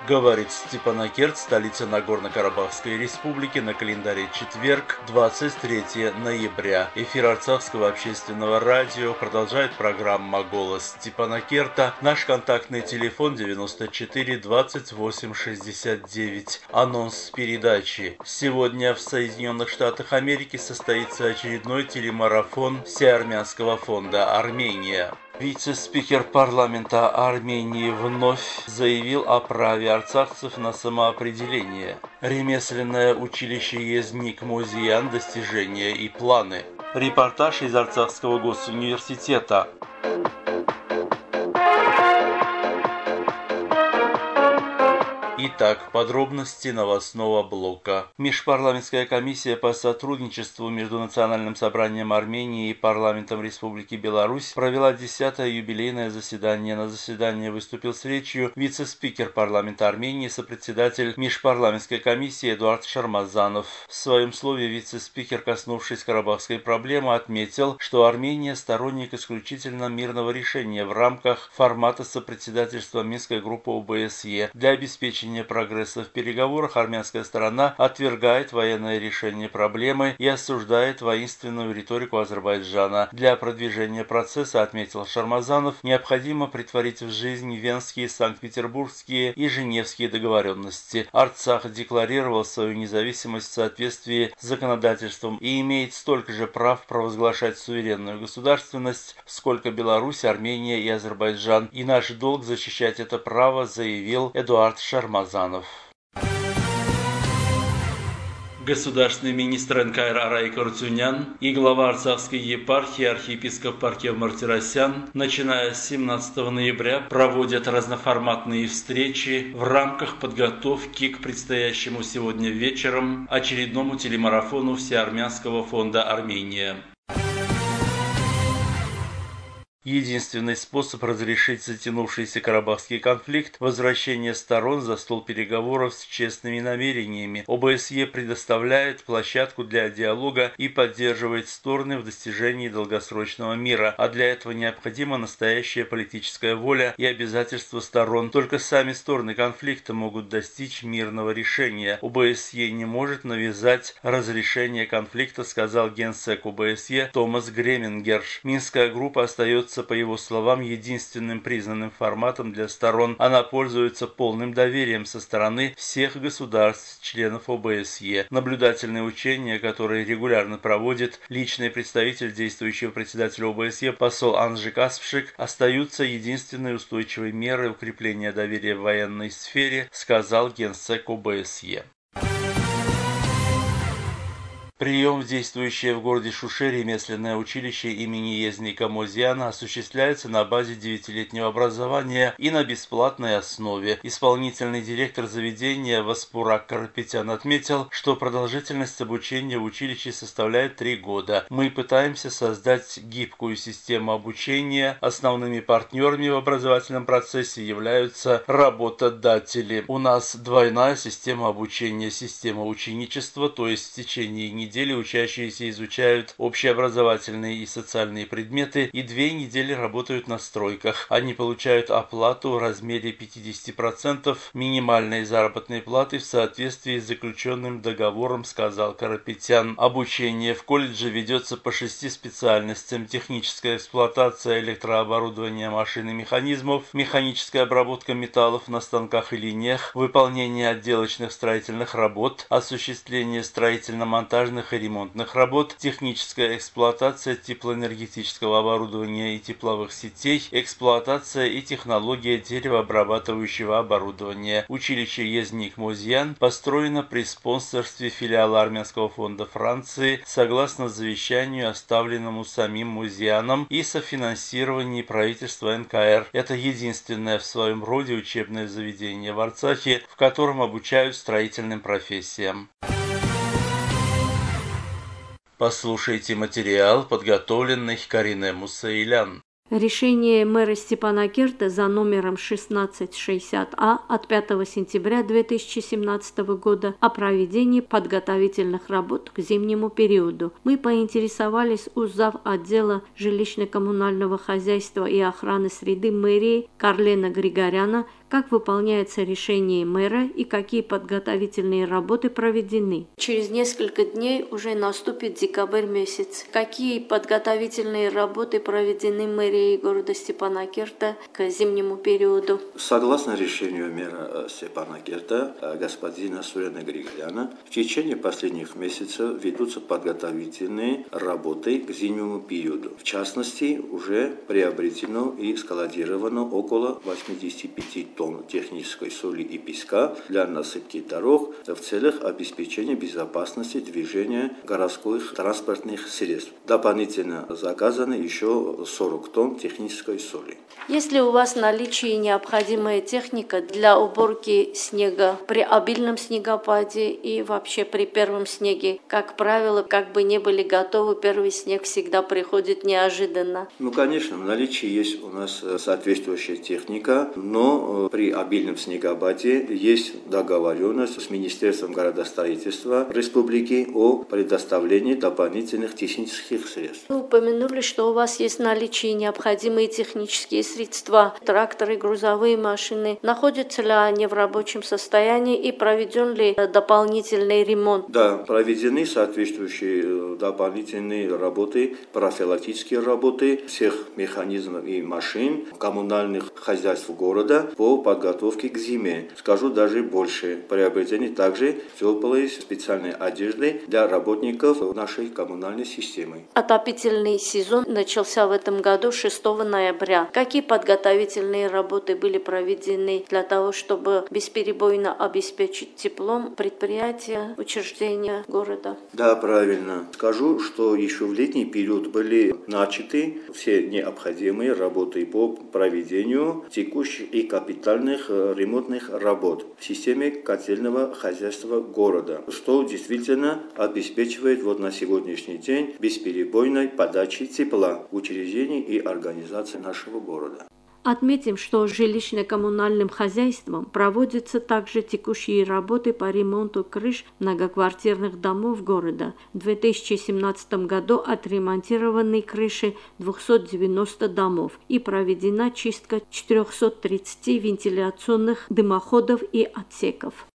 Говорит Степанакерт, столица Нагорно-Карабахской республики, на календаре четверг, 23 ноября. Эфир Арцахского общественного радио продолжает программа «Голос Степанакерта». Наш контактный телефон 94 28 69. Анонс передачи. Сегодня в Соединенных Штатах Америки состоится очередной телемарафон Всеармянского фонда «Армения». Вице-спикер парламента Армении вновь заявил о праве арцахцев на самоопределение. Ремесленное училище Езник Музеян. Достижения и планы. Репортаж из Арцахского госуниверситета. Итак, подробности новостного блока. Межпарламентская комиссия по сотрудничеству между Национальным собранием Армении и парламентом Республики Беларусь провела 10-е юбилейное заседание. На заседании выступил с речью вице-спикер парламента Армении, сопредседатель Межпарламентской комиссии Эдуард Шармазанов. В своем слове вице-спикер, коснувшись карабахской проблемы, отметил, что Армения сторонник исключительно мирного решения в рамках формата сопредседательства Минской группы ОБСЕ. Для обеспечения прогресса в переговорах армянская сторона отвергает военное решение проблемы и осуждает воинственную риторику Азербайджана. Для продвижения процесса, отметил Шармазанов, необходимо претворить в жизнь Венские, Санкт-Петербургские и Женевские договоренности. Арцах декларировал свою независимость в соответствии с законодательством и имеет столько же прав провозглашать суверенную государственность, сколько Беларусь, Армения и Азербайджан. И наш долг защищать это право, заявил Эдуард Шармазанов. Государственный министр НКР Арай Карцунян и глава Арцахской епархии архиепископ Паркев Мартиросян, начиная с 17 ноября, проводят разноформатные встречи в рамках подготовки к предстоящему сегодня вечером очередному телемарафону Всеармянского фонда «Армения». Единственный способ разрешить затянувшийся карабахский конфликт – возвращение сторон за стол переговоров с честными намерениями. ОБСЕ предоставляет площадку для диалога и поддерживает стороны в достижении долгосрочного мира, а для этого необходима настоящая политическая воля и обязательства сторон. Только сами стороны конфликта могут достичь мирного решения. ОБСЕ не может навязать разрешение конфликта, сказал генсек ОБСЕ Томас Гремингерш. Минская группа остается, по его словам, единственным признанным форматом для сторон. Она пользуется полным доверием со стороны всех государств-членов ОБСЕ. Наблюдательные учения, которые регулярно проводит личный представитель действующего председателя ОБСЕ посол Анжи Каспшик, остаются единственной устойчивой мерой укрепления доверия в военной сфере, сказал генсек ОБСЕ. Прием в действующее в городе Шуше ремесленное училище имени Езника Музеяна осуществляется на базе 9-летнего образования и на бесплатной основе. Исполнительный директор заведения Васпурак Карапетян отметил, что продолжительность обучения в училище составляет 3 года. Мы пытаемся создать гибкую систему обучения. Основными партнерами в образовательном процессе являются работодатели. У нас двойная система обучения: система ученичества, то есть в течение недели учащиеся изучают общеобразовательные и социальные предметы и 2 недели работают на стройках. Они получают оплату в размере 50% минимальной заработной платы в соответствии с заключенным договором, сказал Карапетян. Обучение в колледже ведется по 6 специальностям: техническая эксплуатация электрооборудования, машин и механизмов, механическая обработка металлов на станках и линиях, выполнение отделочных строительных работ, осуществление строительно-монтажных и ремонтных работ, техническая эксплуатация теплоэнергетического оборудования и тепловых сетей, эксплуатация и технология деревообрабатывающего оборудования. Училище Езник Музеян построено при спонсорстве филиала Армянского фонда Франции согласно завещанию, оставленному самим Музеяном, и софинансировании правительства НКР. Это единственное в своем роде учебное заведение в Арцахе, в котором обучают строительным профессиям. Послушайте материал, подготовленный Карине Мусаилян. Решение мэра Степанакерта за номером 1660А от 5 сентября 2017 года о проведении подготовительных работ к зимнему периоду. Мы поинтересовались у зав. Отдела жилищно-коммунального хозяйства и охраны среды мэрии Карлена Григоряна, как выполняется решение мэра и какие подготовительные работы проведены. Через несколько дней уже наступит декабрь месяц. Какие подготовительные работы проведены мэрией города Степанакерта к зимнему периоду? Согласно решению мэра Степанакерта господина Сурена Григоряна, в течение последних месяцев ведутся подготовительные работы к зимнему периоду. В частности, уже приобретено и складировано около 85 тонн технической соли и песка для насыпки дорог в целях обеспечения безопасности движения городских транспортных средств. Дополнительно заказано еще 40 тонн технической соли. Есть ли у вас в наличии необходимая техника для уборки снега при обильном снегопаде и вообще при первом снеге? Как правило, как бы не были готовы, первый снег всегда приходит неожиданно. Конечно, в наличии есть у нас соответствующая техника, но при обильном снегопаде есть договоренность с Министерством градостроительства Республики о предоставлении дополнительных технических средств. Вы упомянули, что у вас есть в наличии необходимые технические средства, тракторы, грузовые машины. Находятся ли они в рабочем состоянии и проведен ли дополнительный ремонт? Да, проведены соответствующие дополнительные работы, профилактические работы всех механизмов и машин коммунальных хозяйств города по подготовке к зиме. Скажу даже больше. Приобретены также теплые специальные одежды для работников нашей коммунальной системы. Отопительный сезон начался в этом году 6 ноября. Какие подготовительные работы были проведены для того, чтобы бесперебойно обеспечить теплом предприятия, учреждения города? Да, правильно. Скажу, что еще в летний период были начаты все необходимые работы по проведению текущих и капитальных ремонтных работ в системе котельного хозяйства города, что действительно обеспечивает на сегодняшний день бесперебойной подачи тепла в учреждений и организации нашего города. Отметим, что жилищно-коммунальным хозяйством проводятся также текущие работы по ремонту крыш многоквартирных домов города. В 2017 году отремонтированы крыши 290 домов и проведена чистка 430 вентиляционных дымоходов и отсеков.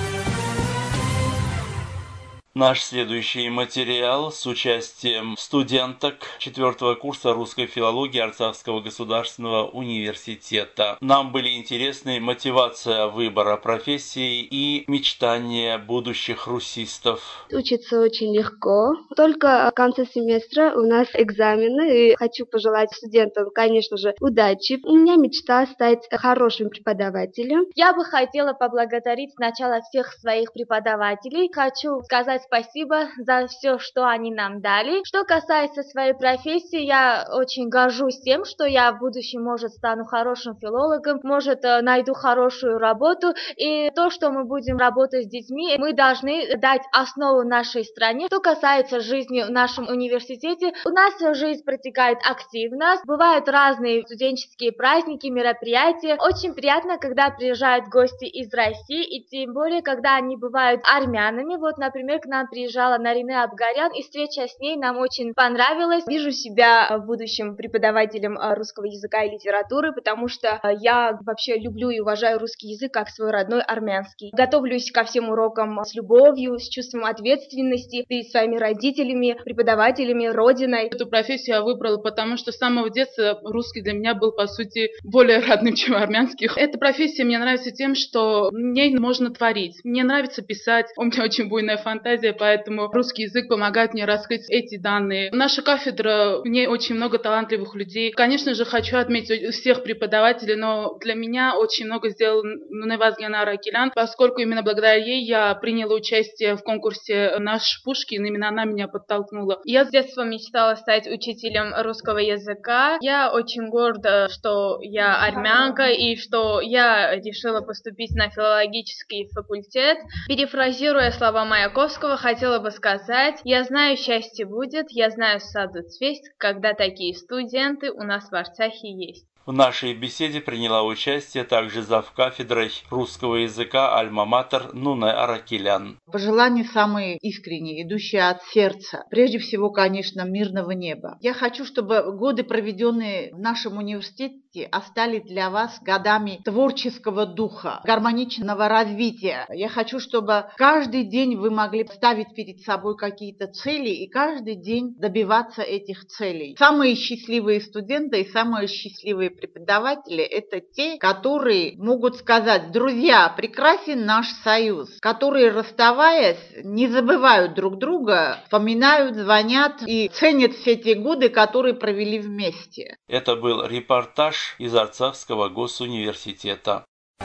Наш следующий материал с участием студенток 4-го курса русской филологии Арцахского государственного университета. Нам были интересны мотивация выбора профессии и мечтания будущих русистов. Учиться очень легко. Только в конце семестра у нас экзамены, и хочу пожелать студентам, конечно же, удачи. У меня мечта стать хорошим преподавателем. Я бы хотела поблагодарить сначала всех своих преподавателей. Хочу сказать спасибо за все, что они нам дали. Что касается своей профессии, я очень горжусь тем, что я в будущем, может, стану хорошим филологом, может, найду хорошую работу. И то, что мы будем работать с детьми, мы должны дать основу нашей стране. Что касается жизни в нашем университете, у нас жизнь протекает активно. Бывают разные студенческие праздники, мероприятия. Очень приятно, когда приезжают гости из России, и тем более, когда они бывают армянами. Например, к нам приезжала Нарине Абгарян, и встреча с ней нам очень понравилась. Вижу себя в будущем преподавателем русского языка и литературы, потому что я вообще люблю и уважаю русский язык как свой родной армянский. Готовлюсь ко всем урокам с любовью, с чувством ответственности перед своими родителями, преподавателями, родиной. Эту профессию я выбрала, потому что с самого детства русский для меня был, по сути, более родным, чем армянский. Эта профессия мне нравится тем, что в ней можно творить. Мне нравится писать, у меня очень буйная фантазия, поэтому русский язык помогает мне раскрыть эти данные. Наша кафедра, в ней очень много талантливых людей. Конечно же, хочу отметить всех преподавателей, но для меня очень много сделал Невазгена Аракелян, поскольку именно благодаря ей я приняла участие в конкурсе «Наш Пушкин», именно она меня подтолкнула. Я с детства мечтала стать учителем русского языка. Я очень горда, что я армянка и что я решила поступить на филологический факультет. Перефразируя слова Маяковского, хотела бы сказать: я знаю, счастье будет, я знаю, саду цвесть, когда такие студенты у нас в Арцахе есть. В нашей беседе приняла участие также завкафедрой русского языка Альма-Матер Нуне Аракелян. Пожелания самые искренние, идущие от сердца. Прежде всего, конечно, мирного неба. Я хочу, чтобы годы, проведенные в нашем университете, остались для вас годами творческого духа, гармоничного развития. Я хочу, чтобы каждый день вы могли ставить перед собой какие-то цели и каждый день добиваться этих целей. Самые счастливые студенты и самые счастливые преподаватели – это те, которые могут сказать: друзья, прекрасен наш союз, которые, расставаясь, не забывают друг друга, вспоминают, звонят и ценят все те годы, которые провели вместе. Это был репортаж из Арцахского госуниверситета.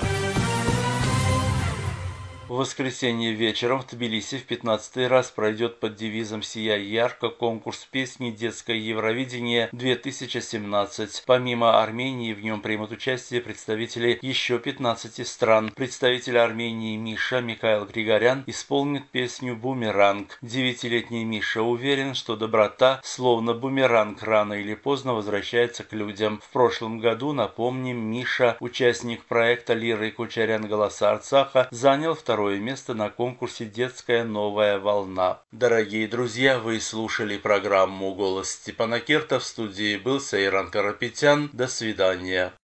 В воскресенье вечером в Тбилиси в 15-й раз пройдет под девизом «Сияй ярко» конкурс песни «Детское Евровидение-2017». Помимо Армении в нем примут участие представители еще 15 стран. Представитель Армении Миша Михаил Григорян исполнит песню «Бумеранг». 9-летний Миша уверен, что доброта, словно бумеранг, рано или поздно возвращается к людям. В прошлом году, напомним, Миша, участник проекта «Лира и Кучерян. Голоса Арцаха», занял второе место на конкурсе «Детская новая волна». Дорогие друзья, вы слушали программу «Голос Степана Керта». В студии был Сейран Карапетян. До свидания.